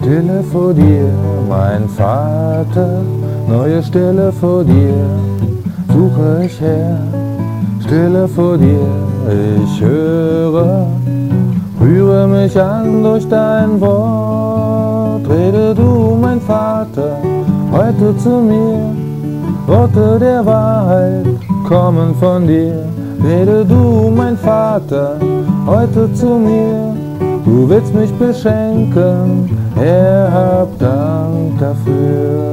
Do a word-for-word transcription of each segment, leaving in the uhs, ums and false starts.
Stille vor dir, mein Vater, neue Stille vor dir, suche ich her. Stille vor dir, ich höre, rühre mich an durch dein Wort. Rede du, mein Vater, heute zu mir, Worte der Wahrheit kommen von dir. Rede du, mein Vater, heute zu mir, du willst mich beschenken, Herr, hab Dank dafür.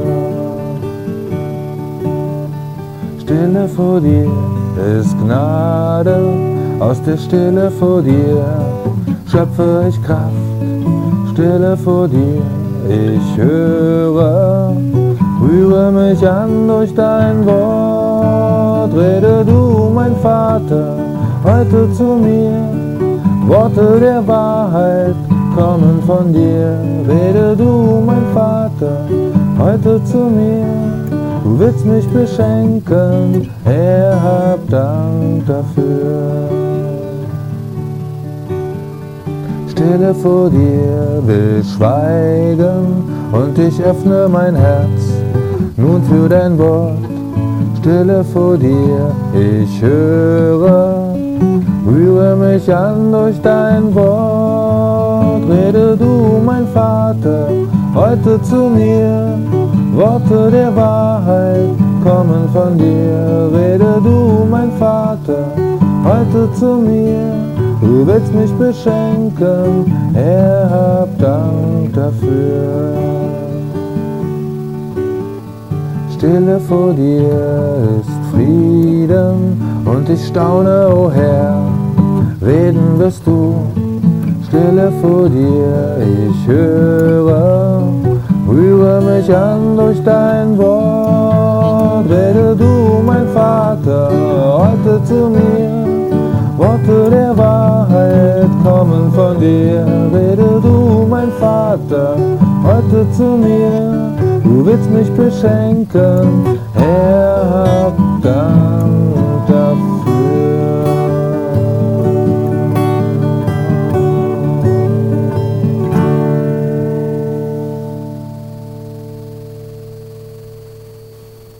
Stille vor dir ist Gnade, aus der Stille vor dir schöpfe ich Kraft. Stille vor dir, ich höre, rühre mich an durch dein Wort. Rede du, mein Vater, heute zu mir, Worte der Wahrheit kommen von dir. Rede du, mein Vater, heute zu mir, du willst mich beschenken, Herr, hab Dank dafür. Stille vor dir will schweigen und ich öffne mein Herz nun für dein Wort. Stille vor dir, ich höre, rühre mich an durch dein Wort. Rede du, mein Vater, heute zu mir, Worte der Wahrheit kommen von dir. Rede du, mein Vater, heute zu mir, du willst mich beschenken, Herr, hab Dank dafür. Stille vor dir ist Frieden und ich staune, o Herr, reden wirst du. Stille vor dir, ich höre, rühre mich an durch dein Wort. Rede du, mein Vater, heute zu mir, Worte der Wahrheit kommen von dir. Rede du, mein Vater, heute zu mir, du willst mich beschenken, Herr, hab Dank